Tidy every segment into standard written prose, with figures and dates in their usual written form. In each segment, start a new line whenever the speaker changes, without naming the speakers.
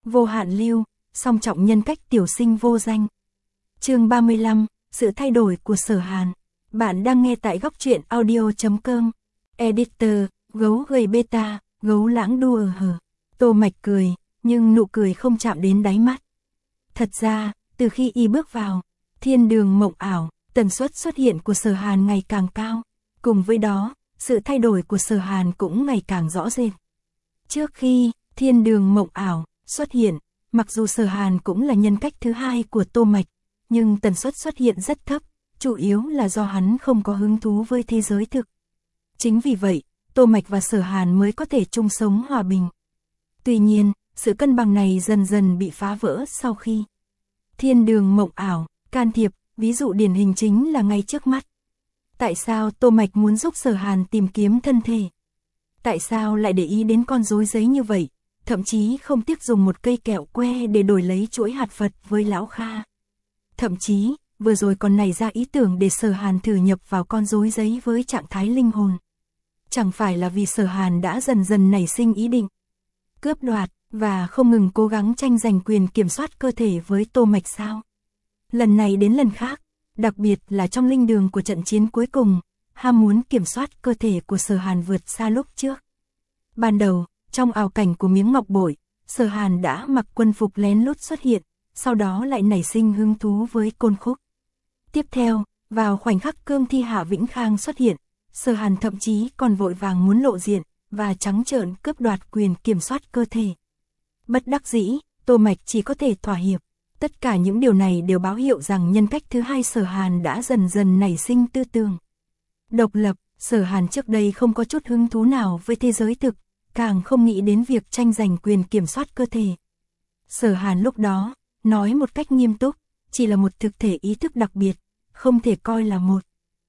vô hạn lưu, song trọng nhân cách tiểu sinh vô danh. Chương 35, sự thay đổi của Sở Hàn. Bạn đang nghe tại góc truyện audio.com. Editor, gấu gầy beta, gấu lãng đua hờ. Tô Mạch cười, nhưng nụ cười không chạm đến đáy mắt. Thật ra, từ khi y bước vào thiên đường mộng ảo, tần suất xuất hiện của Sở Hàn ngày càng cao. Cùng với đó, sự thay đổi của Sở Hàn cũng ngày càng rõ rệt. Trước khi thiên đường mộng ảo xuất hiện, mặc dù Sở Hàn cũng là nhân cách thứ hai của Tô Mạch, nhưng tần suất xuất hiện rất thấp, chủ yếu là do hắn không có hứng thú với thế giới thực. Chính vì vậy, Tô Mạch và Sở Hàn mới có thể chung sống hòa bình. Tuy nhiên, sự cân bằng này dần dần bị phá vỡ sau khi thiên đường mộng ảo can thiệp, ví dụ điển hình chính là ngay trước mắt. Tại sao Tô Mạch muốn giúp Sở Hàn tìm kiếm thân thể? Tại sao lại để ý đến con rối giấy như vậy, thậm chí không tiếc dùng một cây kẹo que để đổi lấy chuỗi hạt Phật với Lão Kha? Thậm chí, vừa rồi còn nảy ra ý tưởng để Sở Hàn thử nhập vào con rối giấy với trạng thái linh hồn. Chẳng phải là vì Sở Hàn đã dần dần nảy sinh ý định cướp đoạt, và không ngừng cố gắng tranh giành quyền kiểm soát cơ thể với Tô Mạch sao? Lần này đến lần khác, đặc biệt là trong linh đường của trận chiến cuối cùng, ham muốn kiểm soát cơ thể của Sở Hàn vượt xa lúc trước. Ban đầu, trong ảo cảnh của miếng ngọc bội, Sở Hàn đã mặc quân phục lén lút xuất hiện, sau đó lại nảy sinh hứng thú với côn khúc. Tiếp theo, vào khoảnh khắc cương thi Hạ Vĩnh Khang xuất hiện, Sở Hàn thậm chí còn vội vàng muốn lộ diện, và trắng trợn cướp đoạt quyền kiểm soát cơ thể. Bất đắc dĩ, Tô Mạch chỉ có thể thỏa hiệp. Tất cả những điều này đều báo hiệu rằng nhân cách thứ hai Sở Hàn đã dần dần nảy sinh tư tưởng độc lập. Sở Hàn trước đây không có chút hứng thú nào với thế giới thực, càng không nghĩ đến việc tranh giành quyền kiểm soát cơ thể. Sở Hàn lúc đó, nói một cách nghiêm túc, chỉ là một thực thể ý thức đặc biệt, không thể coi là một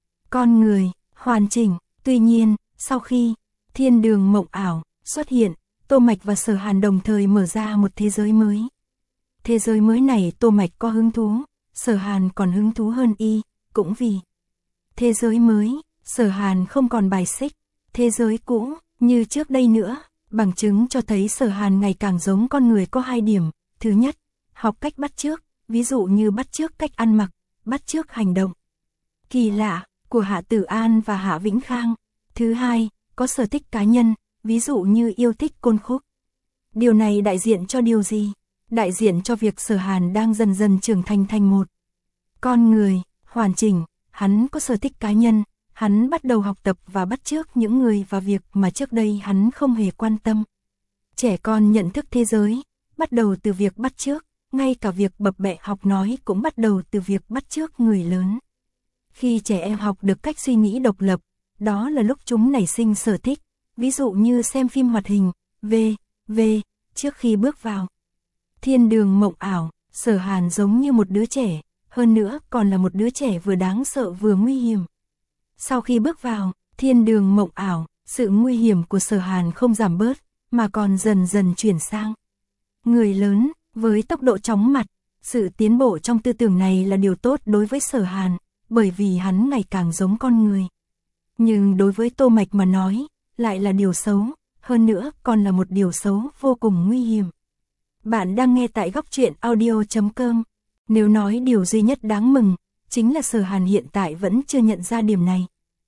con người hoàn chỉnh. Tuy nhiên, sau khi thiên đường mộng ảo xuất hiện, Tô Mạch và Sở Hàn đồng thời mở ra một thế giới mới. Thế giới mới này Tô Mạch có hứng thú, Sở Hàn còn hứng thú hơn y, cũng vì thế giới mới, Sở Hàn không còn bài xích thế giới cũ như trước đây nữa, bằng chứng cho thấy Sở Hàn ngày càng giống con người có hai điểm. Thứ nhất, học cách bắt chước, ví dụ như bắt chước cách ăn mặc, bắt chước hành động kỳ lạ của Hạ Tử An và Hạ Vĩnh Khang. Thứ hai, có sở thích cá nhân, ví dụ như yêu thích côn khúc. Điều này đại diện cho điều gì? Đại diện cho việc Sở Hàn đang dần dần trưởng thành một con người hoàn chỉnh. Hắn có sở thích cá nhân, hắn bắt đầu học tập và bắt chước những người và việc mà trước đây hắn không hề quan tâm. Trẻ con nhận thức thế giới, bắt đầu từ việc bắt chước, ngay cả việc bập bẹ học nói cũng bắt đầu từ việc bắt chước người lớn. Khi trẻ em học được cách suy nghĩ độc lập, đó là lúc chúng nảy sinh sở thích, ví dụ như xem phim hoạt hình, v.v. Trước khi bước vào thiên đường mộng ảo, Sở Hàn giống như một đứa trẻ, hơn nữa còn là một đứa trẻ vừa đáng sợ vừa nguy hiểm. Sau khi bước vào thiên đường mộng ảo, sự nguy hiểm của Sở Hàn không giảm bớt, mà còn dần dần chuyển sang người lớn, với tốc độ chóng mặt. Sự tiến bộ trong tư tưởng này là điều tốt đối với Sở Hàn, bởi vì hắn ngày càng giống con người. Nhưng đối với Tô Mạch mà nói, lại là điều xấu, hơn nữa còn là một điều xấu vô cùng nguy hiểm. Bạn đang nghe tại góc truyện audio.com. Nếu nói điều duy nhất đáng mừng, chính là Sở Hàn hiện tại vẫn chưa nhận ra điểm này.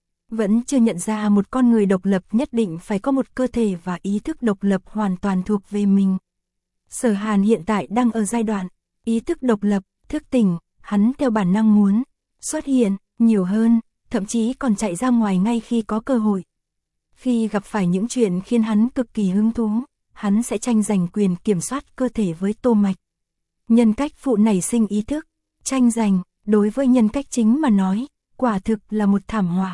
Vẫn chưa nhận ra một con người độc lập nhất định phải có một cơ thể và ý thức độc lập hoàn toàn thuộc về mình. Sở Hàn hiện tại đang ở giai đoạn ý thức độc lập, thức tỉnh, hắn theo bản năng muốn xuất hiện nhiều hơn, thậm chí còn chạy ra ngoài ngay khi có cơ hội. Khi gặp phải những chuyện khiến hắn cực kỳ hứng thú, hắn sẽ tranh giành quyền kiểm soát cơ thể với Tô Mạch. Nhân cách phụ nảy sinh ý thức tranh giành, đối với nhân cách chính mà nói, quả thực là một thảm họa.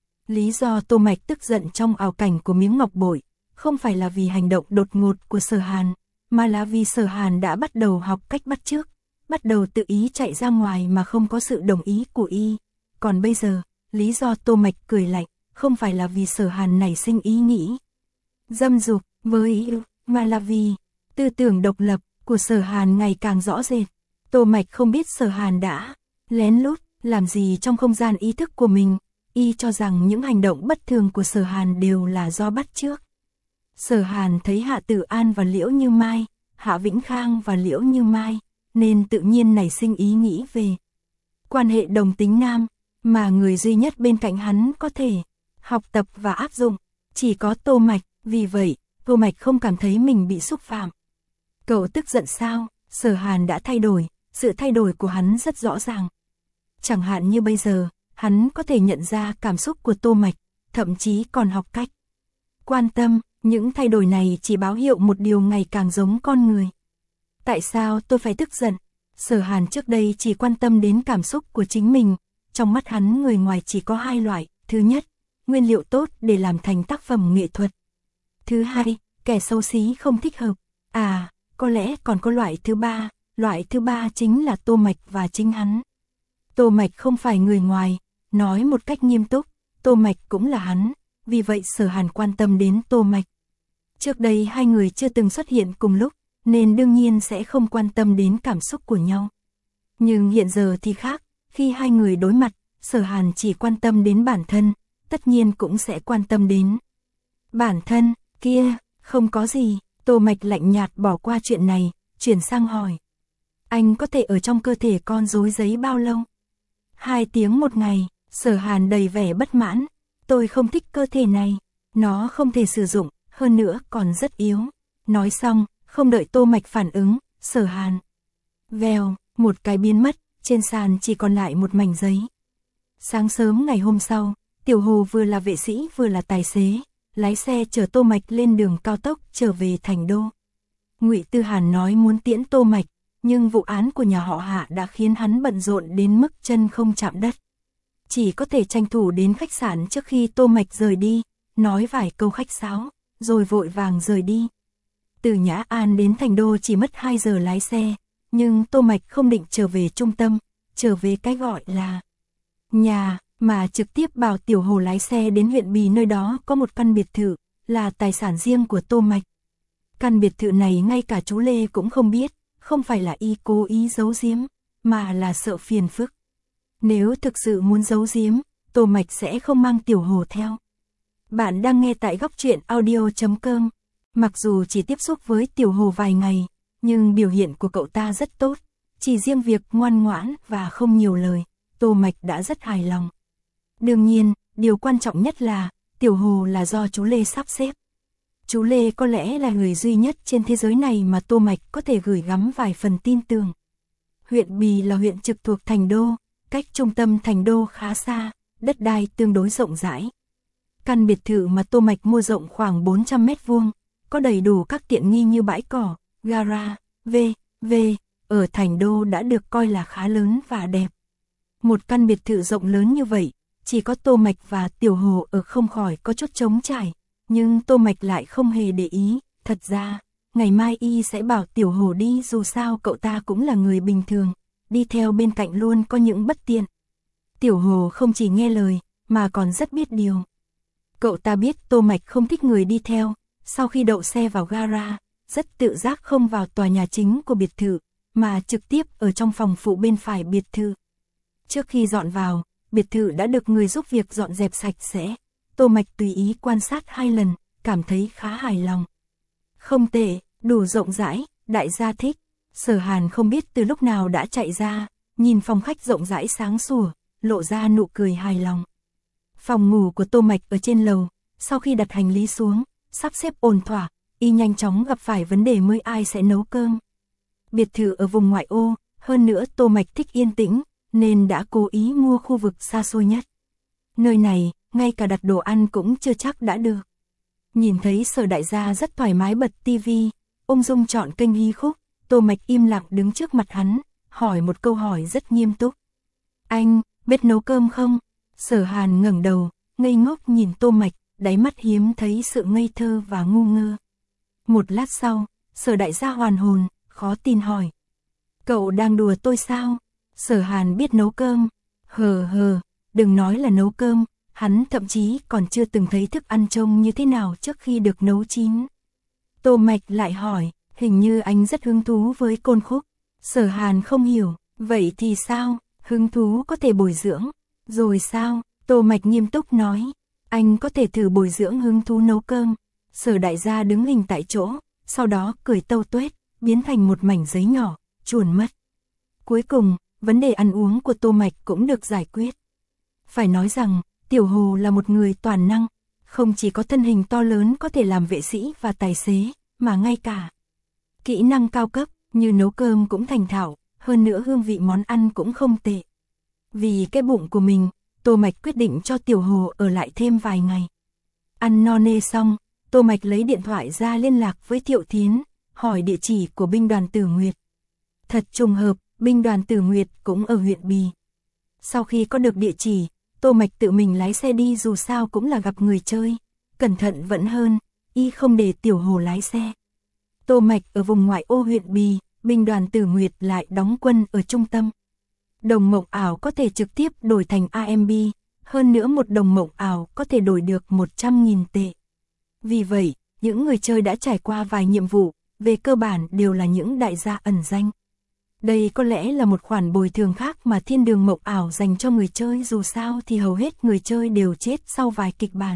Lý do Tô Mạch tức giận trong ảo cảnh của miếng ngọc bội, không phải là vì hành động đột ngột của Sở Hàn, mà là vì Sở Hàn đã bắt đầu học cách bắt chước, bắt đầu tự ý chạy ra ngoài mà không có sự đồng ý của y. Còn bây giờ, lý do Tô Mạch cười lạnh, không phải là vì Sở Hàn nảy sinh ý nghĩ dâm dục với y, mà là vì tư tưởng độc lập của Sở Hàn ngày càng rõ rệt. Tô Mạch không biết Sở Hàn đã lén lút làm gì trong không gian ý thức của mình, y cho rằng những hành động bất thường của Sở Hàn đều là do bắt chước. Sở Hàn thấy Hạ Tử An và Liễu Như Mai, Hạ Vĩnh Khang và Liễu Như Mai, nên tự nhiên nảy sinh ý nghĩ về quan hệ đồng tính nam, mà người duy nhất bên cạnh hắn có thể học tập và áp dụng, chỉ có Tô Mạch, vì vậy, Tô Mạch không cảm thấy mình bị xúc phạm. Cậu tức giận sao? Sở Hàn đã thay đổi, sự thay đổi của hắn rất rõ ràng. Chẳng hạn như bây giờ, hắn có thể nhận ra cảm xúc của Tô Mạch, thậm chí còn học cách quan tâm, những thay đổi này chỉ báo hiệu một điều ngày càng giống con người. Tại sao tôi phải tức giận? Sở Hàn trước đây chỉ quan tâm đến cảm xúc của chính mình, trong mắt hắn người ngoài chỉ có hai loại, thứ nhất, nguyên liệu tốt để làm thành tác phẩm nghệ thuật. Thứ hai, kẻ xấu xí không thích hợp. Có lẽ còn có loại thứ ba chính là Tô Mạch và chính hắn. Tô Mạch không phải người ngoài, nói một cách nghiêm túc, Tô Mạch cũng là hắn, vì vậy Sở Hàn quan tâm đến Tô Mạch. Trước đây hai người chưa từng xuất hiện cùng lúc, nên đương nhiên sẽ không quan tâm đến cảm xúc của nhau. Nhưng hiện giờ thì khác, khi hai người đối mặt, Sở Hàn chỉ quan tâm đến bản thân, tất nhiên cũng sẽ quan tâm đến bản thân, kia, không có gì. Tô Mạch lạnh nhạt bỏ qua chuyện này, chuyển sang hỏi. Anh có thể ở trong cơ thể con rối giấy bao lâu? 2 tiếng một ngày. Sở Hàn đầy vẻ bất mãn. Tôi không thích cơ thể này, nó không thể sử dụng, hơn nữa còn rất yếu. Nói xong, không đợi Tô Mạch phản ứng, Sở Hàn vèo, một cái biến mất, trên sàn chỉ còn lại một mảnh giấy. Sáng sớm ngày hôm sau, Tiểu Hồ vừa là vệ sĩ vừa là tài xế, lái xe chở Tô Mạch lên đường cao tốc trở về Thành Đô. Ngụy Tư Hàn nói muốn tiễn Tô Mạch, nhưng vụ án của nhà họ Hạ đã khiến hắn bận rộn đến mức chân không chạm đất. Chỉ có thể tranh thủ đến khách sạn trước khi Tô Mạch rời đi, nói vài câu khách sáo, rồi vội vàng rời đi. Từ Nhã An đến Thành Đô chỉ mất 2 giờ lái xe, nhưng Tô Mạch không định trở về trung tâm, trở về cái gọi là nhà, mà trực tiếp bảo Tiểu Hồ lái xe đến huyện Bì, nơi đó có một căn biệt thự, là tài sản riêng của Tô Mạch. Căn biệt thự này ngay cả chú Lê cũng không biết, không phải là y cố ý giấu giếm, mà là sợ phiền phức. Nếu thực sự muốn giấu giếm, Tô Mạch sẽ không mang Tiểu Hồ theo. Bạn đang nghe tại góc truyện audio.com. Mặc dù chỉ tiếp xúc với Tiểu Hồ vài ngày, nhưng biểu hiện của cậu ta rất tốt. Chỉ riêng việc ngoan ngoãn và không nhiều lời, Tô Mạch đã rất hài lòng. Đương nhiên, điều quan trọng nhất là, Tiểu Hồ là do chú Lê sắp xếp. Chú Lê có lẽ là người duy nhất trên thế giới này mà Tô Mạch có thể gửi gắm vài phần tin tưởng. Huyện Bì là huyện trực thuộc Thành Đô, cách trung tâm Thành Đô khá xa, đất đai tương đối rộng rãi. Căn biệt thự mà Tô Mạch mua rộng khoảng 400 mét vuông, có đầy đủ các tiện nghi như bãi cỏ, gara, v.v. ở Thành Đô đã được coi là khá lớn và đẹp. Một căn biệt thự rộng lớn như vậy, chỉ có Tô Mạch và Tiểu Hồ ở không khỏi có chút trống trải, nhưng Tô Mạch lại không hề để ý. Thật ra, ngày mai y sẽ bảo Tiểu Hồ đi, dù sao cậu ta cũng là người bình thường, đi theo bên cạnh luôn có những bất tiện. Tiểu Hồ không chỉ nghe lời, mà còn rất biết điều. Cậu ta biết Tô Mạch không thích người đi theo, sau khi đậu xe vào gara, rất tự giác không vào tòa nhà chính của biệt thự, mà trực tiếp ở trong phòng phụ bên phải biệt thự. Trước khi dọn vào, biệt thự đã được người giúp việc dọn dẹp sạch sẽ. Tô Mạch tùy ý quan sát 2 lần, cảm thấy khá hài lòng. Không tệ, đủ rộng rãi, đại gia thích. Sở Hàn không biết từ lúc nào đã chạy ra, nhìn phòng khách rộng rãi sáng sủa, lộ ra nụ cười hài lòng. Phòng ngủ của Tô Mạch ở trên lầu, sau khi đặt hành lý xuống, sắp xếp ổn thỏa, y nhanh chóng gặp phải vấn đề mới ai sẽ nấu cơm. Biệt thự ở vùng ngoại ô, hơn nữa Tô Mạch thích yên tĩnh, nên đã cố ý mua khu vực xa xôi nhất. Nơi này, ngay cả đặt đồ ăn cũng chưa chắc đã được. Nhìn thấy Sở đại gia rất thoải mái bật tivi, ung dung chọn kênh Hy Khúc, Tô Mạch im lặng đứng trước mặt hắn, hỏi một câu hỏi rất nghiêm túc. Anh, biết nấu cơm không? Sở Hàn ngẩng đầu, ngây ngốc nhìn Tô Mạch, đáy mắt hiếm thấy sự ngây thơ và ngu ngơ. Một lát sau, Sở đại gia hoàn hồn, khó tin hỏi. Cậu đang đùa tôi sao? Sở Hàn biết nấu cơm. Hờ, đừng nói là nấu cơm, hắn thậm chí còn chưa từng thấy thức ăn trông như thế nào trước khi được nấu chín. Tô Mạch lại hỏi, hình như anh rất hứng thú với côn khúc. Sở Hàn không hiểu, vậy thì sao? Hứng thú có thể bồi dưỡng. Rồi sao? Tô Mạch nghiêm túc nói, anh có thể thử bồi dưỡng hứng thú nấu cơm. Sở đại gia đứng hình tại chỗ, sau đó cười tâu tuét, biến thành một mảnh giấy nhỏ, chuồn mất. Cuối cùng, vấn đề ăn uống của Tô Mạch cũng được giải quyết. Phải nói rằng, Tiểu Hồ là một người toàn năng, không chỉ có thân hình to lớn có thể làm vệ sĩ và tài xế, mà ngay cả kỹ năng cao cấp như nấu cơm cũng thành thạo, hơn nữa hương vị món ăn cũng không tệ. Vì cái bụng của mình, Tô Mạch quyết định cho Tiểu Hồ ở lại thêm vài ngày. Ăn no nê xong, Tô Mạch lấy điện thoại ra liên lạc với Thiệu Thiến, hỏi địa chỉ của binh đoàn Tử Nguyệt. Thật trùng hợp, binh đoàn Tử Nguyệt cũng ở huyện Bì. Sau khi có được địa chỉ, Tô Mạch tự mình lái xe đi, dù sao cũng là gặp người chơi, cẩn thận vẫn hơn, y không để Tiểu Hồ lái xe. Tô Mạch ở vùng ngoại ô huyện Bì, binh đoàn Tử Nguyệt lại đóng quân ở trung tâm. Đồng mộng ảo có thể trực tiếp đổi thành AMB, hơn nữa một đồng mộng ảo có thể đổi được 100.000 tệ. Vì vậy, những người chơi đã trải qua vài nhiệm vụ, về cơ bản đều là những đại gia ẩn danh. Đây có lẽ là một khoản bồi thường khác mà thiên đường mộng ảo dành cho người chơi, dù sao thì hầu hết người chơi đều chết sau vài kịch bản.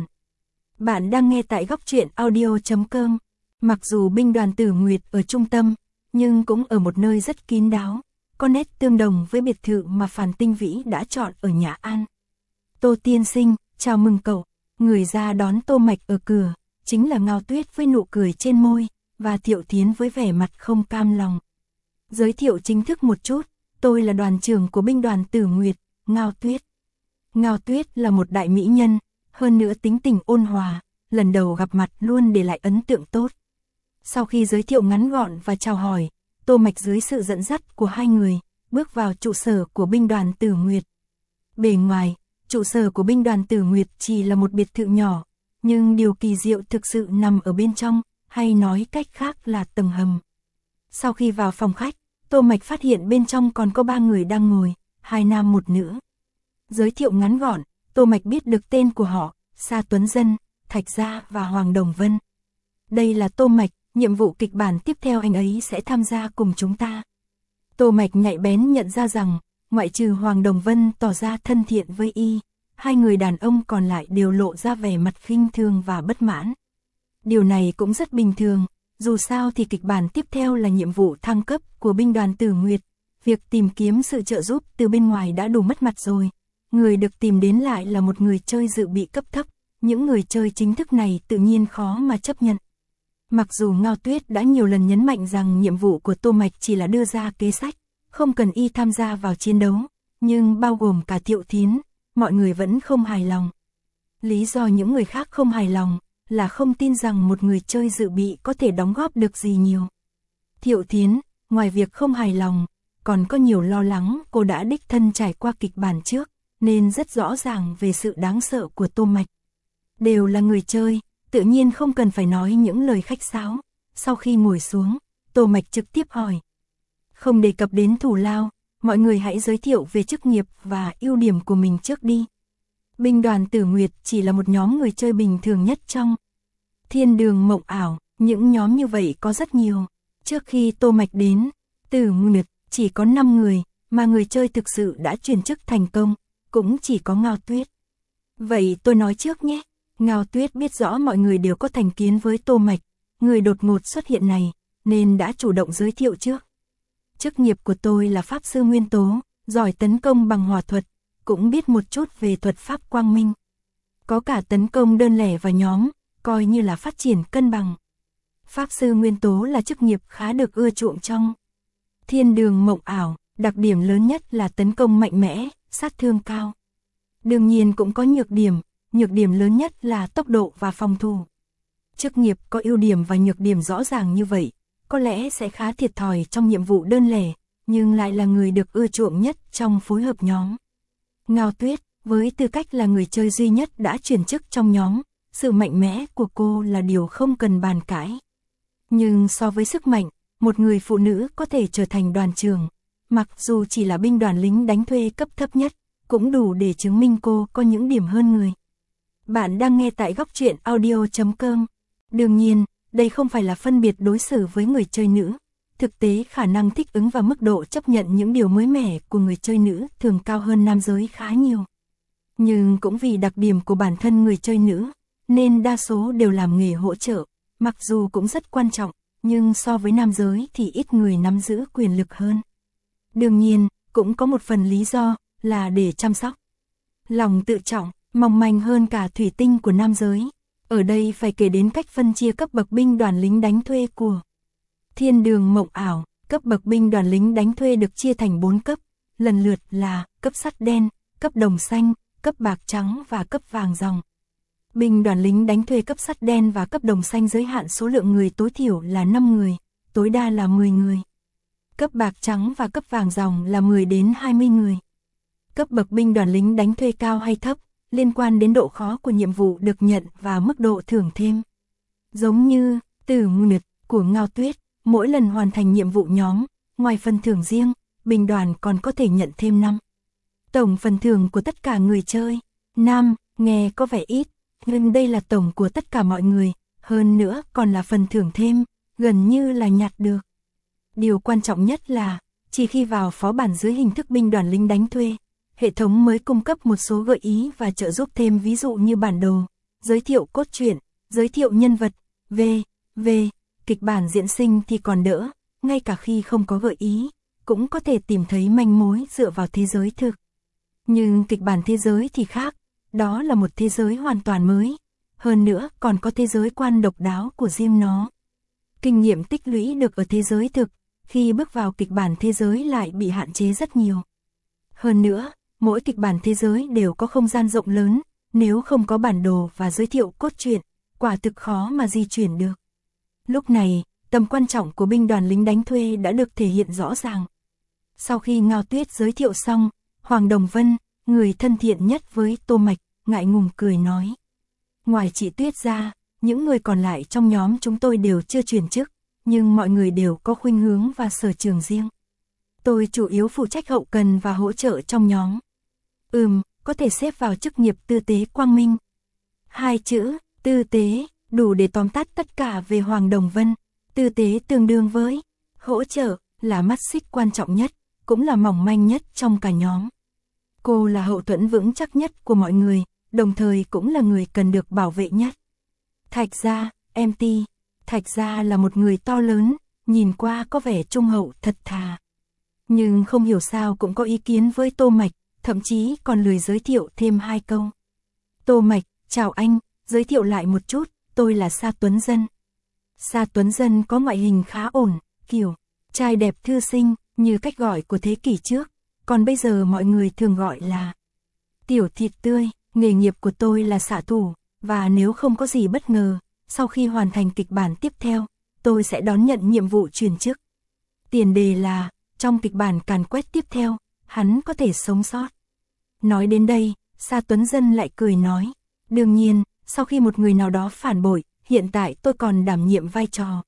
Bạn đang nghe tại góc truyện audio.com. Mặc dù binh đoàn Tử Nguyệt ở trung tâm, nhưng cũng ở một nơi rất kín đáo, có nét tương đồng với biệt thự mà Phàn Tinh Vĩ đã chọn ở Nhã An. Tô tiên sinh, chào mừng cậu. Người ra đón Tô Mạch ở cửa, chính là Ngao Tuyết với nụ cười trên môi, và Thiệu Thiến với vẻ mặt không cam lòng. Giới thiệu chính thức một chút, tôi là đoàn trưởng của binh đoàn Tử Nguyệt, Ngao Tuyết. Ngao Tuyết là một đại mỹ nhân, hơn nữa tính tình ôn hòa, lần đầu gặp mặt luôn để lại ấn tượng tốt. Sau khi giới thiệu ngắn gọn và chào hỏi, Tô Mạch dưới sự dẫn dắt của hai người, bước vào trụ sở của binh đoàn Tử Nguyệt. Bề ngoài, trụ sở của binh đoàn Tử Nguyệt chỉ là một biệt thự nhỏ, nhưng điều kỳ diệu thực sự nằm ở bên trong, hay nói cách khác là tầng hầm. Sau khi vào phòng khách, Tô Mạch phát hiện bên trong còn có 3 người đang ngồi, 2 nam 1 nữ. Giới thiệu ngắn gọn, Tô Mạch biết được tên của họ, Sa Tuấn Dân, Thạch Gia và Hoàng Đồng Vân. Đây là Tô Mạch, nhiệm vụ kịch bản tiếp theo anh ấy sẽ tham gia cùng chúng ta. Tô Mạch nhạy bén nhận ra rằng, ngoại trừ Hoàng Đồng Vân tỏ ra thân thiện với y, 2 người đàn ông còn lại đều lộ ra vẻ mặt khinh thường và bất mãn. Điều này cũng rất bình thường, dù sao thì kịch bản tiếp theo là nhiệm vụ thăng cấp của binh đoàn Tử Nguyệt, việc tìm kiếm sự trợ giúp từ bên ngoài đã đủ mất mặt rồi. Người được tìm đến lại là một người chơi dự bị cấp thấp, những người chơi chính thức này tự nhiên khó mà chấp nhận. Mặc dù Ngao Tuyết đã nhiều lần nhấn mạnh rằng nhiệm vụ của Tô Mạch chỉ là đưa ra kế sách, không cần y tham gia vào chiến đấu, nhưng bao gồm cả Thiệu Thiến, mọi người vẫn không hài lòng. Lý do những người khác không hài lòng là không tin rằng một người chơi dự bị có thể đóng góp được gì nhiều. Thiệu Thiến, ngoài việc không hài lòng, còn có nhiều lo lắng, cô đã đích thân trải qua kịch bản trước, nên rất rõ ràng về sự đáng sợ của Tô Mạch. Đều là người chơi, tự nhiên không cần phải nói những lời khách sáo. Sau khi ngồi xuống, Tô Mạch trực tiếp hỏi. Không đề cập đến thù lao, mọi người hãy giới thiệu về chức nghiệp và ưu điểm của mình trước đi. Binh đoàn Tử Nguyệt chỉ là một nhóm người chơi bình thường nhất trong thiên đường mộng ảo, những nhóm như vậy có rất nhiều. Trước khi Tô Mạch đến, Tử Nguyệt chỉ có 5 người, mà người chơi thực sự đã chuyển chức thành công, cũng chỉ có Ngao Tuyết. Vậy tôi nói trước nhé. Ngao Tuyết biết rõ mọi người đều có thành kiến với Tô Mạch, người đột ngột xuất hiện này, nên đã chủ động giới thiệu trước. Chức nghiệp của tôi là Pháp Sư Nguyên Tố, giỏi tấn công bằng hỏa thuật, cũng biết một chút về thuật pháp quang minh. Có cả tấn công đơn lẻ và nhóm, coi như là phát triển cân bằng. Pháp Sư Nguyên Tố là chức nghiệp khá được ưa chuộng trong thiên đường mộng ảo, đặc điểm lớn nhất là tấn công mạnh mẽ, sát thương cao. Đương nhiên cũng có nhược điểm lớn nhất là tốc độ và phòng thủ. Chức nghiệp có ưu điểm và nhược điểm rõ ràng như vậy, có lẽ sẽ khá thiệt thòi trong nhiệm vụ đơn lẻ, nhưng lại là người được ưa chuộng nhất trong phối hợp nhóm. Ngao Tuyết, với tư cách là người chơi duy nhất đã chuyển chức trong nhóm, sự mạnh mẽ của cô là điều không cần bàn cãi. Nhưng so với sức mạnh, một người phụ nữ có thể trở thành đoàn trưởng, mặc dù chỉ là binh đoàn lính đánh thuê cấp thấp nhất, cũng đủ để chứng minh cô có những điểm hơn người. Bạn đang nghe tại góc truyện audio.com. Đương nhiên, đây không phải là phân biệt đối xử với người chơi nữ. Thực tế khả năng thích ứng và mức độ chấp nhận những điều mới mẻ của người chơi nữ thường cao hơn nam giới khá nhiều. Nhưng cũng vì đặc điểm của bản thân người chơi nữ, nên đa số đều làm nghề hỗ trợ, mặc dù cũng rất quan trọng, nhưng so với nam giới thì ít người nắm giữ quyền lực hơn. Đương nhiên, cũng có một phần lý do là để chăm sóc. Lòng tự trọng, mong manh hơn cả thủy tinh của nam giới. Ở đây phải kể đến cách phân chia cấp bậc binh đoàn lính đánh thuê của Thiên Đường Mộng Ảo. Cấp bậc binh đoàn lính đánh thuê được chia thành 4 cấp, lần lượt là cấp sắt đen, cấp đồng xanh, cấp bạc trắng và cấp vàng ròng. Binh đoàn lính đánh thuê cấp sắt đen và cấp đồng xanh giới hạn số lượng người tối thiểu là 5 người, tối đa là 10 người. Cấp bạc trắng và cấp vàng ròng là 10 đến 20 người. Cấp bậc binh đoàn lính đánh thuê cao hay thấp, liên quan đến độ khó của nhiệm vụ được nhận và mức độ thưởng thêm. Giống như Tử Nguyệt của Ngao Tuyết, mỗi lần hoàn thành nhiệm vụ nhóm, ngoài phần thưởng riêng, binh đoàn còn có thể nhận thêm 5. Tổng phần thưởng của tất cả người chơi. Nghe có vẻ ít, nhưng đây là tổng của tất cả mọi người, hơn nữa còn là phần thưởng thêm, gần như là nhặt được. Điều quan trọng nhất là, chỉ khi vào phó bản dưới hình thức binh đoàn lính đánh thuê, hệ thống mới cung cấp một số gợi ý và trợ giúp thêm, ví dụ như bản đồ, giới thiệu cốt truyện, giới thiệu nhân vật, kịch bản diễn sinh thì còn đỡ, ngay cả khi không có gợi ý, cũng có thể tìm thấy manh mối dựa vào thế giới thực. Nhưng kịch bản thế giới thì khác, đó là một thế giới hoàn toàn mới, hơn nữa còn có thế giới quan độc đáo của riêng nó. Kinh nghiệm tích lũy được ở thế giới thực, khi bước vào kịch bản thế giới lại bị hạn chế rất nhiều. Hơn nữa, mỗi kịch bản thế giới đều có không gian rộng lớn, nếu không có bản đồ và giới thiệu cốt truyện, quả thực khó mà di chuyển được. Lúc này, tầm quan trọng của binh đoàn lính đánh thuê đã được thể hiện rõ ràng. Sau khi Ngao Tuyết giới thiệu xong, Hoàng Đồng Vân, người thân thiện nhất với Tô Mạch, ngại ngùng cười nói. Ngoài chị Tuyết ra, những người còn lại trong nhóm chúng tôi đều chưa chuyển chức, nhưng mọi người đều có khuynh hướng và sở trường riêng. Tôi chủ yếu phụ trách hậu cần và hỗ trợ trong nhóm. Có thể xếp vào chức nghiệp tư tế quang minh. 2 chữ, tư tế, đủ để tóm tắt tất cả về Hoàng Đồng Vân. Tư tế tương đương với hỗ trợ, là mắt xích quan trọng nhất, cũng là mỏng manh nhất trong cả nhóm. Cô là hậu thuẫn vững chắc nhất của mọi người, đồng thời cũng là người cần được bảo vệ nhất. Thạch Gia, MT. Thạch Gia là một người to lớn, nhìn qua có vẻ trung hậu thật thà. Nhưng không hiểu sao cũng có ý kiến với Tô Mạch, thậm chí còn lười giới thiệu thêm 2 câu. Tô Mạch, chào anh, giới thiệu lại một chút, tôi là Sa Tuấn Dân. Sa Tuấn Dân có ngoại hình khá ổn, kiểu trai đẹp thư sinh, như cách gọi của thế kỷ trước, còn bây giờ mọi người thường gọi là tiểu thịt tươi. Nghề nghiệp của tôi là xạ thủ, và nếu không có gì bất ngờ, sau khi hoàn thành kịch bản tiếp theo, tôi sẽ đón nhận nhiệm vụ chuyển chức. Tiền đề là, trong kịch bản càn quét tiếp theo, hắn có thể sống sót. Nói đến đây, Sa Tuấn Dân lại cười nói, đương nhiên, sau khi một người nào đó phản bội, hiện tại tôi còn đảm nhiệm vai trò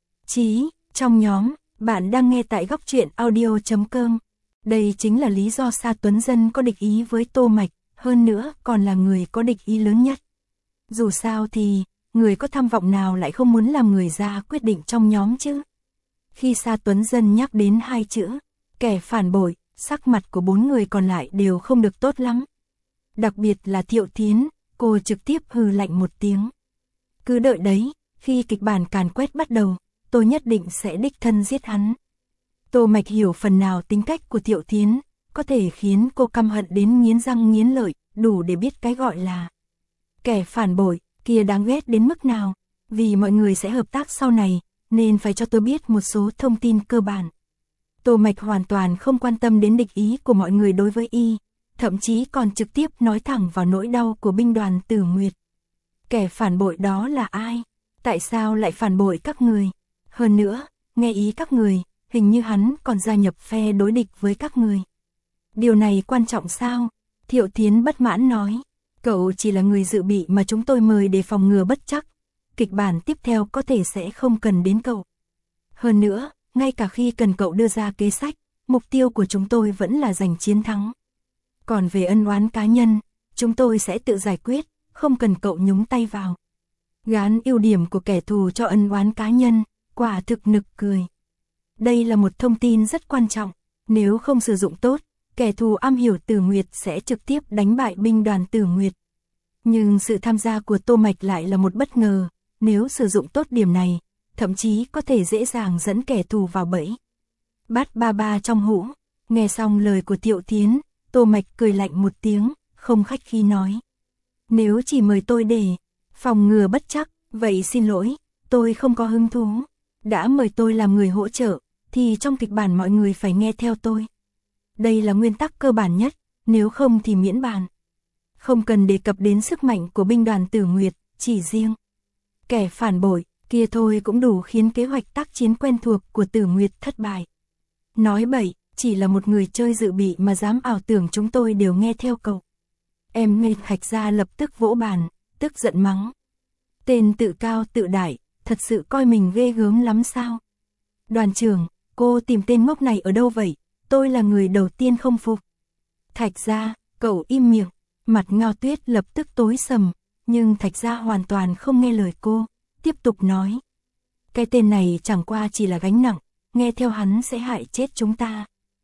trong nhóm. Bạn đang nghe tại góc truyện audio.com. Đây chính là lý do Sa Tuấn Dân có địch ý với Tô Mạch, hơn nữa còn là người có địch ý lớn nhất. Dù sao thì, người có tham vọng nào lại không muốn làm người ra quyết định trong nhóm chứ? Khi Sa Tuấn Dân nhắc đến 2 chữ, kẻ phản bội, sắc mặt của 4 người còn lại đều không được tốt lắm. Đặc biệt là Thiệu Thiến, cô trực tiếp hừ lạnh một tiếng. Cứ đợi đấy, khi kịch bản càn quét bắt đầu, tôi nhất định sẽ đích thân giết hắn. Tô Mạch hiểu phần nào tính cách của Thiệu Thiến, có thể khiến cô căm hận đến nghiến răng nghiến lợi, đủ để biết cái gọi là kẻ phản bội kia đáng ghét đến mức nào. Vì mọi người sẽ hợp tác sau này, nên phải cho tôi biết một số thông tin cơ bản. Tô Mạch hoàn toàn không quan tâm đến địch ý của mọi người đối với y, thậm chí còn trực tiếp nói thẳng vào nỗi đau của binh đoàn Tử Nguyệt. Kẻ phản bội đó là ai? Tại sao lại phản bội các người? Hơn nữa, nghe ý các người, hình như hắn còn gia nhập phe đối địch với các người. Điều này quan trọng sao? Thiệu Thiến bất mãn nói. Cậu chỉ là người dự bị mà chúng tôi mời để phòng ngừa bất trắc. Kịch bản tiếp theo có thể sẽ không cần đến cậu. Hơn nữa, ngay cả khi cần cậu đưa ra kế sách, mục tiêu của chúng tôi vẫn là giành chiến thắng. Còn về ân oán cá nhân, chúng tôi sẽ tự giải quyết, không cần cậu nhúng tay vào. Gán ưu điểm của kẻ thù cho ân oán cá nhân, quả thực nực cười. Đây là một thông tin rất quan trọng, nếu không sử dụng tốt, kẻ thù am hiểu Tử Nguyệt sẽ trực tiếp đánh bại binh đoàn Tử Nguyệt. Nhưng sự tham gia của Tô Mạch lại là một bất ngờ, nếu sử dụng tốt điểm này, thậm chí có thể dễ dàng dẫn kẻ thù vào bẫy. Bát ba ba trong hũ, nghe xong lời của Thiệu Thiến, Tô Mạch cười lạnh một tiếng, không khách khí nói. Nếu chỉ mời tôi để phòng ngừa bất trắc, vậy xin lỗi, tôi không có hứng thú. Đã mời tôi làm người hỗ trợ, thì trong kịch bản mọi người phải nghe theo tôi. Đây là nguyên tắc cơ bản nhất, nếu không thì miễn bàn. Không cần đề cập đến sức mạnh của binh đoàn Tử Nguyệt, chỉ riêng kẻ phản bội kia thôi cũng đủ khiến kế hoạch tác chiến quen thuộc của Tử Nguyệt thất bại. Nói bậy, chỉ là một người chơi dự bị mà dám ảo tưởng chúng tôi đều nghe theo cậu. Em ngây Thạch Gia lập tức vỗ bàn, tức giận mắng. Tên tự cao tự đại, thật sự coi mình ghê gớm lắm sao? Đoàn trưởng, cô tìm tên ngốc này ở đâu vậy? Tôi là người đầu tiên không phục. Thạch Gia, cậu im miệng. Mặt Ngao Tuyết lập tức tối sầm, nhưng Thạch Gia hoàn toàn không nghe lời cô, tiếp tục nói. Cái tên này chẳng qua chỉ là gánh nặng, nghe theo hắn sẽ hại chết chúng ta.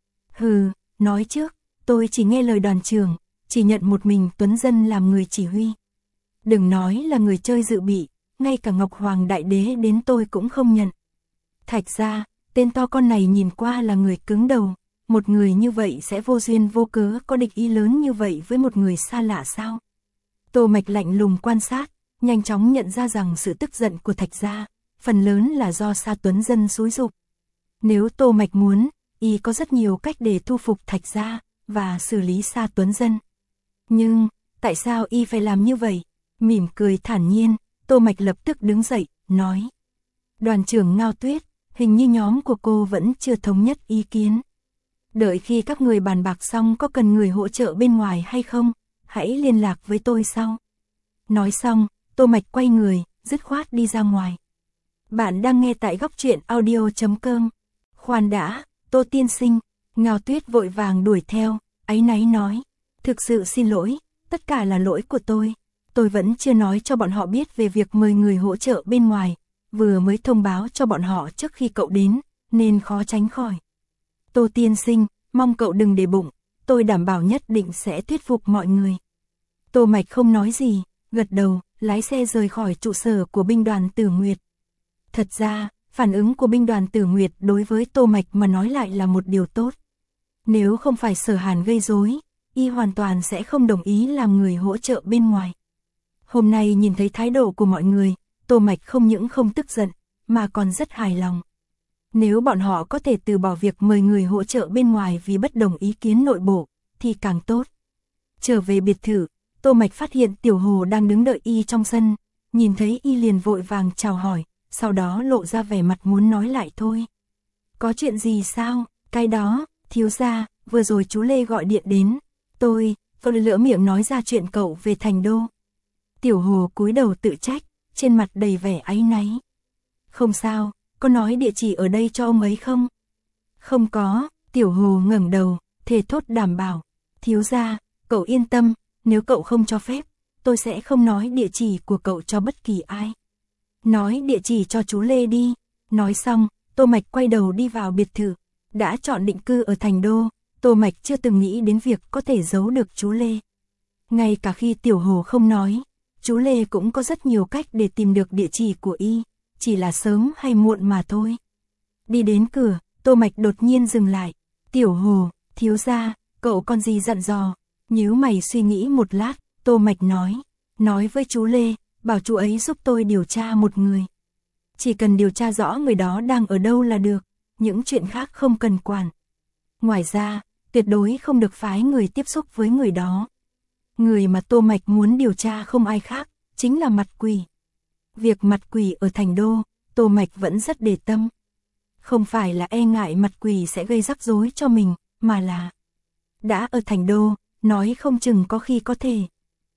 Hừ, nói trước, tôi chỉ nghe lời đoàn trưởng, chỉ nhận một mình Tuấn Dân làm người chỉ huy. Đừng nói là người chơi dự bị, ngay cả Ngọc Hoàng Đại Đế đến tôi cũng không nhận. Thạch Gia, tên to con này nhìn qua là người cứng đầu, một người như vậy sẽ vô duyên vô cớ có địch ý lớn như vậy với một người xa lạ sao? Tô Mạch lạnh lùng quan sát, nhanh chóng nhận ra rằng sự tức giận của Thạch Gia, phần lớn là do Sa Tuấn Dân xúi giục. Nếu Tô Mạch muốn, y có rất nhiều cách để thu phục Thạch Gia, và xử lý Sa Tuấn Dân. Nhưng, tại sao y phải làm như vậy? Mỉm cười thản nhiên, Tô Mạch lập tức đứng dậy, nói. Đoàn trưởng Ngao Tuyết, hình như nhóm của cô vẫn chưa thống nhất ý kiến. Đợi khi các người bàn bạc xong có cần người hỗ trợ bên ngoài hay không, hãy liên lạc với tôi sau. Nói xong, Tô Mạch quay người, dứt khoát đi ra ngoài. Bạn đang nghe tại góc truyện audio.com. Khoan đã, Tô tiên sinh. Ngao Tuyết vội vàng đuổi theo, áy náy nói. Thực sự xin lỗi, tất cả là lỗi của tôi. Tôi vẫn chưa nói cho bọn họ biết về việc mời người hỗ trợ bên ngoài, vừa mới thông báo cho bọn họ trước khi cậu đến, nên khó tránh khỏi. Tô tiên sinh, mong cậu đừng để bụng, tôi đảm bảo nhất định sẽ thuyết phục mọi người. Tô Mạch không nói gì, gật đầu, lái xe rời khỏi trụ sở của binh đoàn Tử Nguyệt. Thật ra, phản ứng của binh đoàn Tử Nguyệt đối với Tô Mạch mà nói lại là một điều tốt. Nếu không phải Sở Hàn gây rối, y hoàn toàn sẽ không đồng ý làm người hỗ trợ bên ngoài. Hôm nay nhìn thấy thái độ của mọi người, Tô Mạch không những không tức giận, mà còn rất hài lòng. Nếu bọn họ có thể từ bỏ việc mời người hỗ trợ bên ngoài vì bất đồng ý kiến nội bộ, thì càng tốt. Trở về biệt thự, Tô Mạch phát hiện Tiểu Hồ đang đứng đợi y trong sân, nhìn thấy y liền vội vàng chào hỏi, sau đó lộ ra vẻ mặt muốn nói lại thôi. Có chuyện gì sao? Cái đó, thiếu gia, vừa rồi chú Lê gọi điện đến, tôi lỡ miệng nói ra chuyện cậu về Thành Đô. Tiểu Hồ cúi đầu tự trách, trên mặt đầy vẻ áy náy. Không sao, có nói địa chỉ ở đây cho ông ấy không? Không có, Tiểu Hồ ngẩng đầu, thề thốt đảm bảo. Thiếu gia, cậu yên tâm, nếu cậu không cho phép, tôi sẽ không nói địa chỉ của cậu cho bất kỳ ai. Nói địa chỉ cho chú Lê đi. Nói xong, Tô Mạch quay đầu đi vào biệt thự. Đã chọn định cư ở Thành Đô, Tô Mạch chưa từng nghĩ đến việc có thể giấu được chú Lê. Ngay cả khi Tiểu Hồ không nói, chú Lê cũng có rất nhiều cách để tìm được địa chỉ của y, chỉ là sớm hay muộn mà thôi. Đi đến cửa, Tô Mạch đột nhiên dừng lại. Tiểu Hồ, thiếu gia, cậu còn gì dặn dò? Nhíu mày suy nghĩ một lát, Tô Mạch nói với chú Lê, bảo chú ấy giúp tôi điều tra một người. Chỉ cần điều tra rõ người đó đang ở đâu là được, những chuyện khác không cần quản. Ngoài ra, tuyệt đối không được phái người tiếp xúc với người đó. Người mà Tô Mạch muốn điều tra không ai khác, chính là Mặt Quỷ. Việc Mặt Quỷ ở Thành Đô, Tô Mạch vẫn rất để tâm. Không phải là e ngại Mặt Quỷ sẽ gây rắc rối cho mình, mà là đã ở Thành Đô, nói không chừng có khi có thể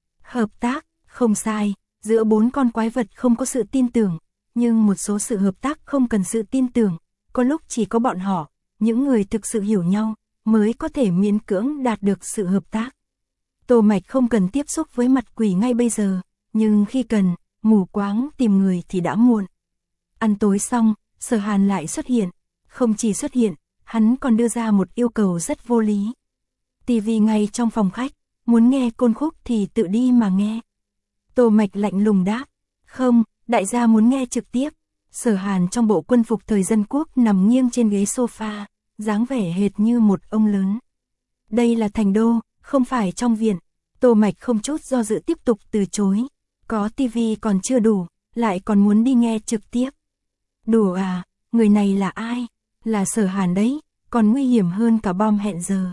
hợp tác, không sai, giữa 4 con quái vật không có sự tin tưởng, nhưng một số sự hợp tác không cần sự tin tưởng, có lúc chỉ có bọn họ, những người thực sự hiểu nhau, mới có thể miễn cưỡng đạt được sự hợp tác. Tô Mạch không cần tiếp xúc với Mặt Quỷ ngay bây giờ, nhưng khi cần, mù quáng tìm người thì đã muộn. Ăn tối xong, Sở Hàn lại xuất hiện, không chỉ xuất hiện, hắn còn đưa ra một yêu cầu rất vô lý. Tivi ngay trong phòng khách, muốn nghe Côn Khúc thì tự đi mà nghe. Tô Mạch lạnh lùng đáp, không, đại gia muốn nghe trực tiếp, Sở Hàn trong bộ quân phục thời dân quốc nằm nghiêng trên ghế sofa, dáng vẻ hệt như một ông lớn. Đây là thành đô, không phải trong viện. Tô Mạch không chút do dự tiếp tục từ chối. Có tivi còn chưa đủ, lại còn muốn đi nghe trực tiếp. Đùa à, người này là ai? Là Sở Hàn đấy, còn nguy hiểm hơn cả bom hẹn giờ.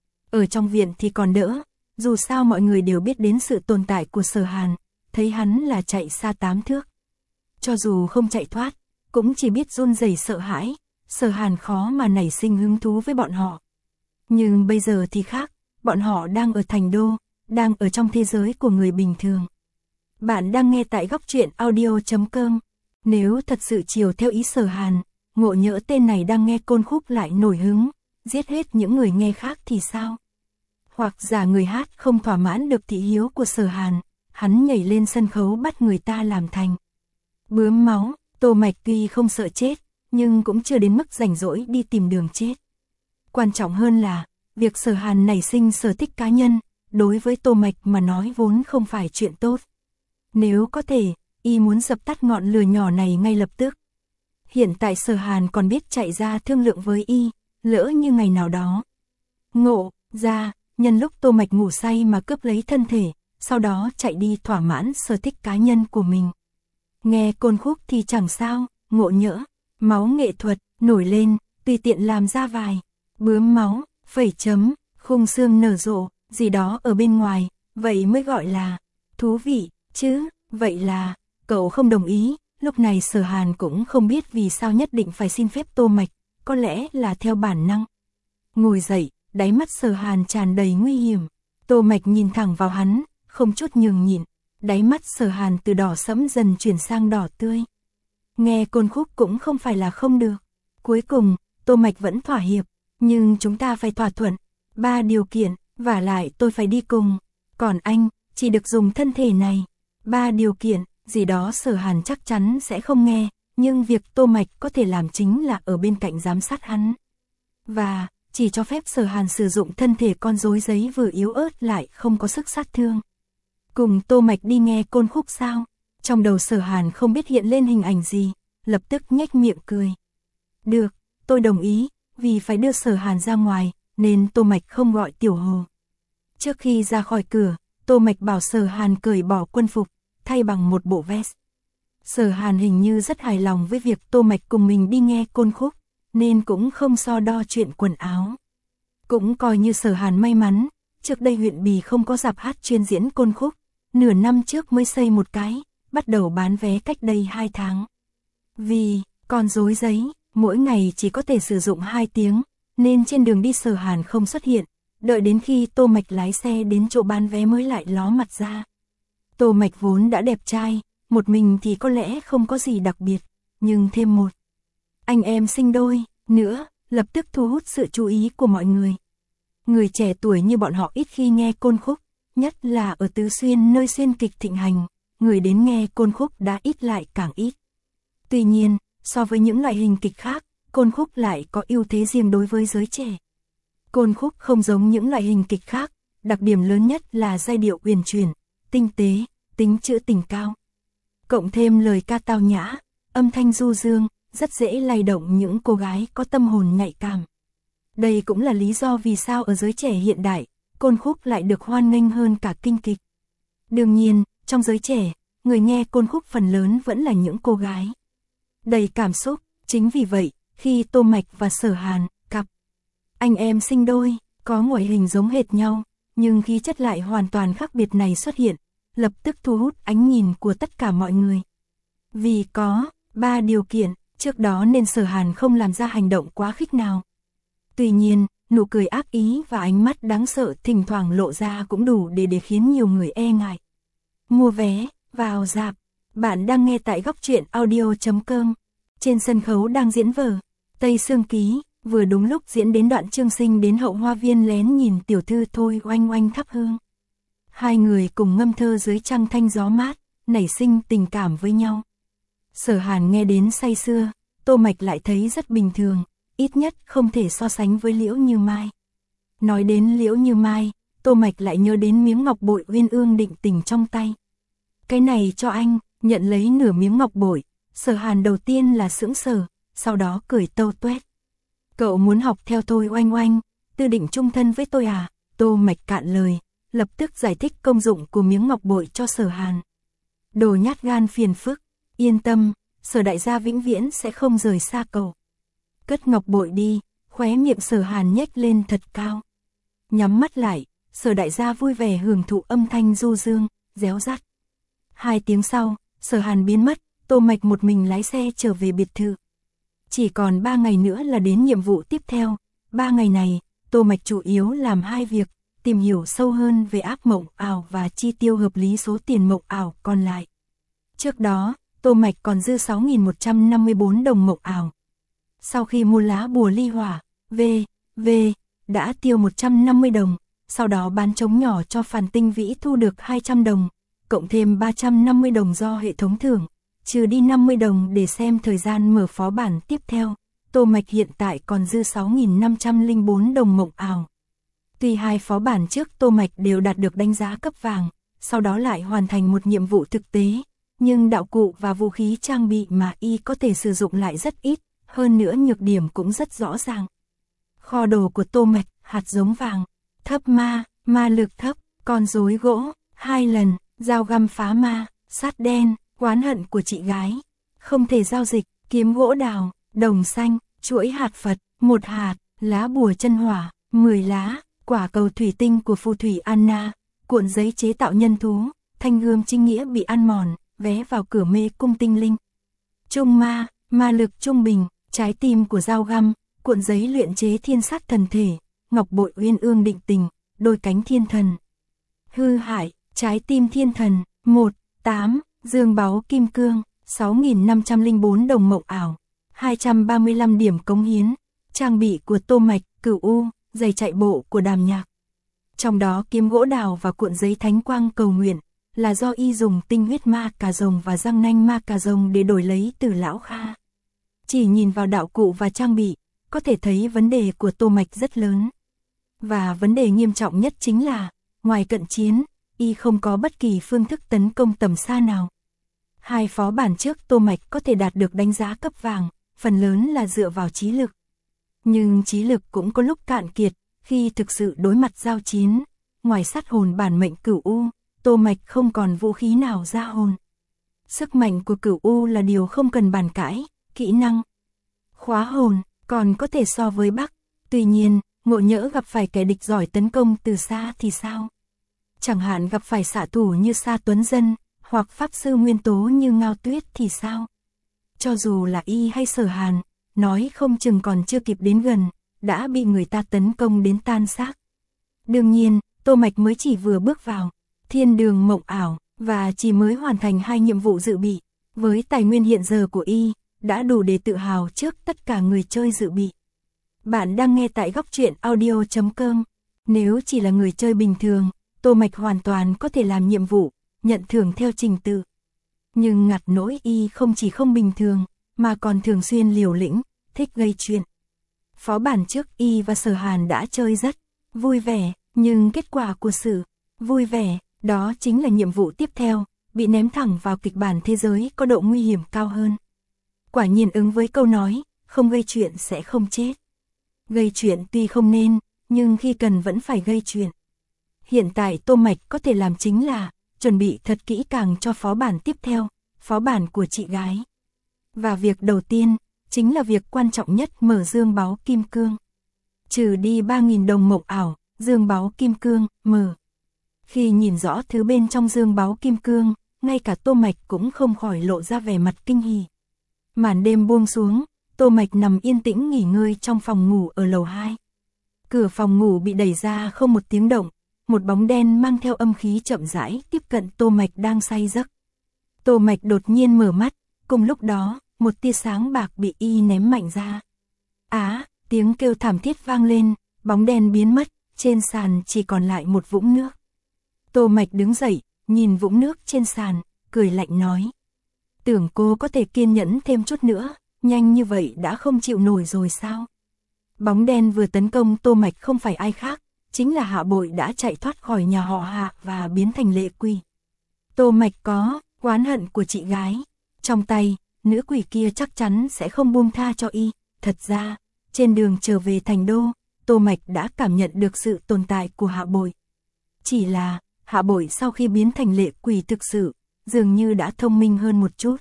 Ở trong viện thì còn đỡ, dù sao mọi người đều biết đến sự tồn tại của Sở Hàn, thấy hắn là chạy xa 8 thước. Cho dù không chạy thoát, cũng chỉ biết run rẩy sợ hãi, Sở Hàn khó mà nảy sinh hứng thú với bọn họ. Nhưng bây giờ thì khác, bọn họ đang ở thành đô, đang ở trong thế giới của người bình thường. Bạn đang nghe tại góc truyện audio.com. Nếu thật sự chiều theo ý Sở Hàn, ngộ nhỡ tên này đang nghe côn khúc lại nổi hứng, giết hết những người nghe khác thì sao? Hoặc giả người hát không thỏa mãn được thị hiếu của Sở Hàn, hắn nhảy lên sân khấu bắt người ta làm thành bướm máu. Tô Mạch tuy không sợ chết, nhưng cũng chưa đến mức rảnh rỗi đi tìm đường chết. Quan trọng hơn là, việc Sở Hàn nảy sinh sở thích cá nhân, đối với Tô Mạch mà nói vốn không phải chuyện tốt. Nếu có thể, y muốn dập tắt ngọn lửa nhỏ này ngay lập tức. Hiện tại Sở Hàn còn biết chạy ra thương lượng với y, lỡ như ngày nào đó ngộ ra, nhân lúc Tô Mạch ngủ say mà cướp lấy thân thể, sau đó chạy đi thỏa mãn sở thích cá nhân của mình. Nghe côn khúc thì chẳng sao, ngộ nhỡ, máu nghệ thuật, nổi lên, tùy tiện làm ra vài bướm máu, phẩy chấm, khung xương nở rộ, gì đó ở bên ngoài, vậy mới gọi là thú vị, chứ, vậy là, cậu không đồng ý. Lúc này Sở Hàn cũng không biết vì sao nhất định phải xin phép Tô Mạch, có lẽ là theo bản năng. Ngồi dậy, đáy mắt Sở Hàn tràn đầy nguy hiểm. Tô Mạch nhìn thẳng vào hắn, không chút nhường nhịn. Đáy mắt Sở Hàn từ đỏ sẫm dần chuyển sang đỏ tươi. Nghe côn khúc cũng không phải là không được. Cuối cùng, Tô Mạch vẫn thỏa hiệp. Nhưng chúng ta phải thỏa thuận 3 điều kiện, vả lại tôi phải đi cùng. Còn anh, chỉ được dùng thân thể này. 3 điều kiện, gì đó Sở Hàn chắc chắn sẽ không nghe. Nhưng việc Tô Mạch có thể làm chính là ở bên cạnh giám sát hắn. Và, chỉ cho phép Sở Hàn sử dụng thân thể con rối giấy vừa yếu ớt lại không có sức sát thương. Cùng Tô Mạch đi nghe côn khúc sao? Trong đầu Sở Hàn không biết hiện lên hình ảnh gì, lập tức nhếch miệng cười. Được, tôi đồng ý, vì phải đưa Sở Hàn ra ngoài, nên Tô Mạch không gọi Tiểu Hồ. Trước khi ra khỏi cửa, Tô Mạch bảo Sở Hàn cởi bỏ quân phục, thay bằng một bộ vest. Sở Hàn hình như rất hài lòng với việc Tô Mạch cùng mình đi nghe côn khúc, nên cũng không so đo chuyện quần áo. Cũng coi như Sở Hàn may mắn, trước đây huyện Bì không có rạp hát chuyên diễn côn khúc, nửa năm trước mới xây một cái, bắt đầu bán vé cách đây 2 tháng. Vì, con rối giấy, mỗi ngày chỉ có thể sử dụng 2 tiếng, nên trên đường đi Sở Hàn không xuất hiện, đợi đến khi Tô Mạch lái xe đến chỗ bán vé mới lại ló mặt ra. Tô Mạch vốn đã đẹp trai, một mình thì có lẽ không có gì đặc biệt, nhưng thêm một anh em sinh đôi nữa, lập tức thu hút sự chú ý của mọi người. Người trẻ tuổi như bọn họ ít khi nghe côn khúc, nhất là ở Tứ Xuyên nơi xuyên kịch thịnh hành, người đến nghe côn khúc đã ít lại càng ít. Tuy nhiên, so với những loại hình kịch khác, côn khúc lại có ưu thế riêng đối với giới trẻ. Côn khúc không giống những loại hình kịch khác, đặc điểm lớn nhất là giai điệu uyển chuyển, tinh tế, tính trữ tình cao. Cộng thêm lời ca tao nhã, âm thanh du dương, rất dễ lay động những cô gái có tâm hồn nhạy cảm. Đây cũng là lý do vì sao ở giới trẻ hiện đại, côn khúc lại được hoan nghênh hơn cả kinh kịch. Đương nhiên, trong giới trẻ, người nghe côn khúc phần lớn vẫn là những cô gái đầy cảm xúc. Chính vì vậy, khi Tô Mạch và Sở Hàn, cặp anh em sinh đôi, có ngoại hình giống hệt nhau, nhưng khí chất lại hoàn toàn khác biệt này xuất hiện, lập tức thu hút ánh nhìn của tất cả mọi người. Vì có 3 điều kiện, trước đó nên Sở Hàn không làm ra hành động quá khích nào. Tuy nhiên, nụ cười ác ý và ánh mắt đáng sợ thỉnh thoảng lộ ra cũng đủ để khiến nhiều người e ngại. Mua vé, vào rạp. Bạn đang nghe tại góc truyện audio.com. Trên sân khấu đang diễn vở Tây Sương Ký, vừa đúng lúc diễn đến đoạn Trương Sinh đến hậu hoa viên lén nhìn tiểu thư Thôi Oanh Oanh thắp hương. Hai người cùng ngâm thơ dưới trăng thanh gió mát, nảy sinh tình cảm với nhau. Sở Hàn nghe đến say sưa, Tô Mạch lại thấy rất bình thường, ít nhất không thể so sánh với Liễu Như Mai. Nói đến Liễu Như Mai, Tô Mạch lại nhớ đến miếng ngọc bội uyên ương định tình trong tay. Cái này cho anh, nhận lấy nửa miếng ngọc bội, Sở Hàn đầu tiên là sững sờ, sau đó cười tâu tuét. Cậu muốn học theo tôi Oanh Oanh, tư định chung thân với tôi à? Tô Mạch cạn lời, lập tức giải thích công dụng của miếng ngọc bội cho Sở Hàn. Đồ nhát gan phiền phức, yên tâm, Sở đại gia vĩnh viễn sẽ không rời xa cậu. Cất ngọc bội đi, khóe miệng Sở Hàn nhếch lên thật cao. Nhắm mắt lại, Sở đại gia vui vẻ hưởng thụ âm thanh du dương, réo rắt. 2 tiếng sau, Sở Hàn biến mất, Tô Mạch một mình lái xe trở về biệt thự. Chỉ còn 3 ngày nữa là đến nhiệm vụ tiếp theo. 3 ngày này, Tô Mạch chủ yếu làm 2 việc, tìm hiểu sâu hơn về ác mộng ảo và chi tiêu hợp lý số tiền mộng ảo còn lại. Trước đó, Tô Mạch còn dư 6.154 đồng mộng ảo. Sau khi mua lá bùa ly hỏa, đã tiêu 150 đồng, sau đó bán trống nhỏ cho Phàn Tinh Vĩ thu được 200 đồng, cộng thêm 350 đồng do hệ thống thưởng, trừ đi 50 đồng để xem thời gian mở phó bản tiếp theo. Tô Mạch hiện tại còn dư 6.504 đồng mộng ảo. Tuy 2 phó bản trước Tô Mạch đều đạt được đánh giá cấp vàng, sau đó lại hoàn thành một nhiệm vụ thực tế, nhưng đạo cụ và vũ khí trang bị mà y có thể sử dụng lại rất ít, hơn nữa nhược điểm cũng rất rõ ràng. Kho đồ của Tô Mạch, hạt giống vàng, thấp ma lực thấp, con rối gỗ, 2 lần, dao găm phá ma, sắt đen, oán hận của chị gái, không thể giao dịch, kiếm gỗ đào, đồng xanh, chuỗi hạt Phật, 1 hạt, lá bùa chân hỏa, 10 lá, quả cầu thủy tinh của phù thủy Anna, cuộn giấy chế tạo nhân thú, thanh gươm chính nghĩa bị ăn mòn, vé vào cửa mê cung tinh linh. Trung ma lực trung bình, trái tim của dao găm, cuộn giấy luyện chế thiên sát thần thể, ngọc bội uyên ương định tình, đôi cánh thiên thần. Hư hại, trái tim thiên thần, 1/8, dương báu kim cương, 6.504 đồng mộng ảo, 235 điểm cống hiến, trang bị của Tô Mạch, Cửu U, giày chạy bộ của Đàm Nhạc. Trong đó kiếm gỗ đào và cuộn giấy thánh quang cầu nguyện, là do y dùng tinh huyết ma cà rồng và răng nanh ma cà rồng để đổi lấy từ lão Kha. Chỉ nhìn vào đạo cụ và trang bị, có thể thấy vấn đề của Tô Mạch rất lớn. Và vấn đề nghiêm trọng nhất chính là, ngoài cận chiến, y không có bất kỳ phương thức tấn công tầm xa nào. 2 phó bản trước Tô Mạch có thể đạt được đánh giá cấp vàng, phần lớn là dựa vào trí lực. Nhưng trí lực cũng có lúc cạn kiệt, khi thực sự đối mặt giao chiến, ngoài sát hồn bản mệnh Cửu U, Tô Mạch không còn vũ khí nào ra hồn. Sức mạnh của Cửu U là điều không cần bàn cãi, kỹ năng khóa hồn còn có thể so với Bắc, tuy nhiên, ngộ nhỡ gặp phải kẻ địch giỏi tấn công từ xa thì sao? Chẳng hạn gặp phải xạ thủ như Sa Tuấn Dân, hoặc pháp sư nguyên tố như Ngao Tuyết thì sao? Cho dù là y hay Sở Hàn, nói không chừng còn chưa kịp đến gần, đã bị người ta tấn công đến tan xác. Đương nhiên, Tô Mạch mới chỉ vừa bước vào thiên đường mộng ảo, và chỉ mới hoàn thành 2 nhiệm vụ dự bị, với tài nguyên hiện giờ của y, đã đủ để tự hào trước tất cả người chơi dự bị. Bạn đang nghe tại góc truyện audio.com. Nếu chỉ là người chơi bình thường, Tô Mạch hoàn toàn có thể làm nhiệm vụ, nhận thưởng theo trình tự. Nhưng ngặt nỗi y không chỉ không bình thường, mà còn thường xuyên liều lĩnh, thích gây chuyện. Phó bản trước y và Sở Hàn đã chơi rất vui vẻ, nhưng kết quả của sự vui vẻ, đó chính là nhiệm vụ tiếp theo, bị ném thẳng vào kịch bản thế giới có độ nguy hiểm cao hơn. Quả nhiên ứng với câu nói, không gây chuyện sẽ không chết. Gây chuyện tuy không nên, nhưng khi cần vẫn phải gây chuyện. Hiện tại Tô Mạch có thể làm chính là chuẩn bị thật kỹ càng cho phó bản tiếp theo, phó bản của chị gái. Và việc đầu tiên, chính là việc quan trọng nhất, mở dương báu kim cương. Trừ đi 3.000 đồng mộng ảo, dương báu kim cương, mở. Khi nhìn rõ thứ bên trong dương báu kim cương, ngay cả Tô Mạch cũng không khỏi lộ ra vẻ mặt kinh hỉ. Màn đêm buông xuống, Tô Mạch nằm yên tĩnh nghỉ ngơi trong phòng ngủ ở lầu 2. Cửa phòng ngủ bị đẩy ra không một tiếng động, một bóng đen mang theo âm khí chậm rãi tiếp cận Tô Mạch đang say giấc. Tô Mạch đột nhiên mở mắt, cùng lúc đó, một tia sáng bạc bị y ném mạnh ra. Tiếng kêu thảm thiết vang lên, bóng đen biến mất, trên sàn chỉ còn lại một vũng nước. Tô Mạch đứng dậy, nhìn vũng nước trên sàn, cười lạnh nói. Tưởng cô có thể kiên nhẫn thêm chút nữa, nhanh như vậy đã không chịu nổi rồi sao? Bóng đen vừa tấn công Tô Mạch không phải ai khác, chính là Hạ Bội đã chạy thoát khỏi nhà họ Hạ và biến thành lệ quỷ. Tô Mạch có oán hận của chị gái. Trong tay, nữ quỷ kia chắc chắn sẽ không buông tha cho y. Thật ra, trên đường trở về thành đô, Tô Mạch đã cảm nhận được sự tồn tại của Hạ Bội. Chỉ là, Hạ Bội sau khi biến thành lệ quỷ thực sự, dường như đã thông minh hơn một chút.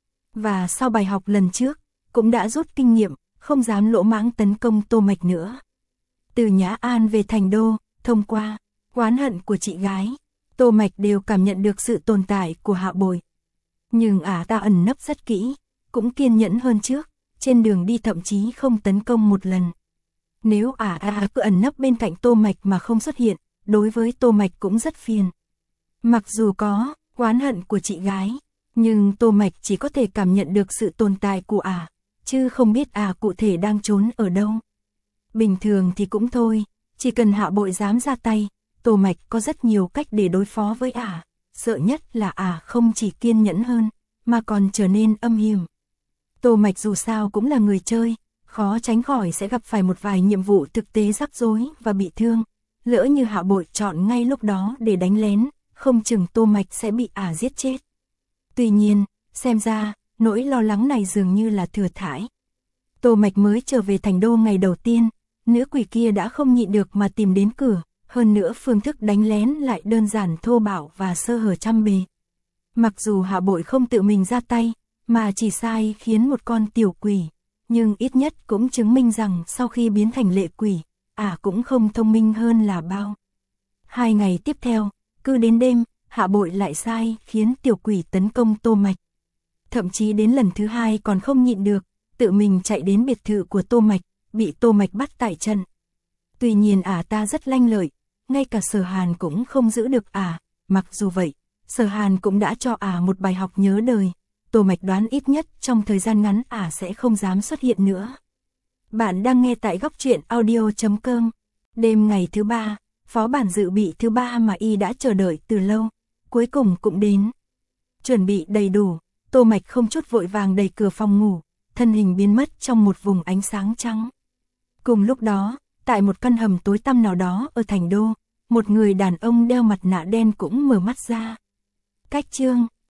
Và sau bài học lần trước, cũng đã rút kinh nghiệm, không dám lỗ mãng tấn công Tô Mạch nữa. Từ Nhã An về thành đô, thông qua oán hận của chị gái, Tô Mạch đều cảm nhận được sự tồn tại của Hạ Bội. Nhưng ta ẩn nấp rất kỹ, cũng kiên nhẫn hơn trước, trên đường đi thậm chí không tấn công một lần. Nếu cứ ẩn nấp bên cạnh Tô Mạch mà không xuất hiện, đối với Tô Mạch cũng rất phiền. Mặc dù có oán hận của chị gái, nhưng Tô Mạch chỉ có thể cảm nhận được sự tồn tại của chứ không biết cụ thể đang trốn ở đâu. Bình thường thì cũng thôi, chỉ cần Hạ Bội dám ra tay, Tô Mạch có rất nhiều cách để đối phó với sợ nhất là không chỉ kiên nhẫn hơn, mà còn trở nên âm hiểm. Tô Mạch dù sao cũng là người chơi, khó tránh khỏi sẽ gặp phải một vài nhiệm vụ thực tế rắc rối và bị thương. Lỡ như Hạ Bội chọn ngay lúc đó để đánh lén, không chừng Tô Mạch sẽ bị giết chết. Tuy nhiên, xem ra, nỗi lo lắng này dường như là thừa thãi. Tô Mạch mới trở về thành đô ngày đầu tiên, nữ quỷ kia đã không nhịn được mà tìm đến cửa, hơn nữa phương thức đánh lén lại đơn giản thô bạo và sơ hở trăm bề. Mặc dù Hạ Bội không tự mình ra tay, mà chỉ sai khiến một con tiểu quỷ, nhưng ít nhất cũng chứng minh rằng sau khi biến thành lệ quỷ, cũng không thông minh hơn là bao. 2 ngày tiếp theo, cứ đến đêm, Hạ Bội lại sai khiến tiểu quỷ tấn công Tô Mạch. Thậm chí đến lần thứ 2 còn không nhịn được, tự mình chạy đến biệt thự của Tô Mạch, bị Tô Mạch bắt tại trận. Tuy nhiên ta rất lanh lợi, ngay cả Sở Hàn cũng không giữ được mặc dù vậy, Sở Hàn cũng đã cho một bài học nhớ đời. Tô Mạch đoán ít nhất trong thời gian ngắn sẽ không dám xuất hiện nữa. Bạn đang nghe tại góc truyện audio.com. Đêm ngày thứ 3, phó bản dự bị thứ 3 mà y đã chờ đợi từ lâu, cuối cùng cũng đến. Chuẩn bị đầy đủ, Tô Mạch không chút vội vàng đẩy cửa phòng ngủ, thân hình biến mất trong một vùng ánh sáng trắng. Cùng lúc đó, tại một căn hầm tối tăm nào đó ở thành đô, một người đàn ông đeo mặt nạ đen cũng mở mắt ra. Cách chương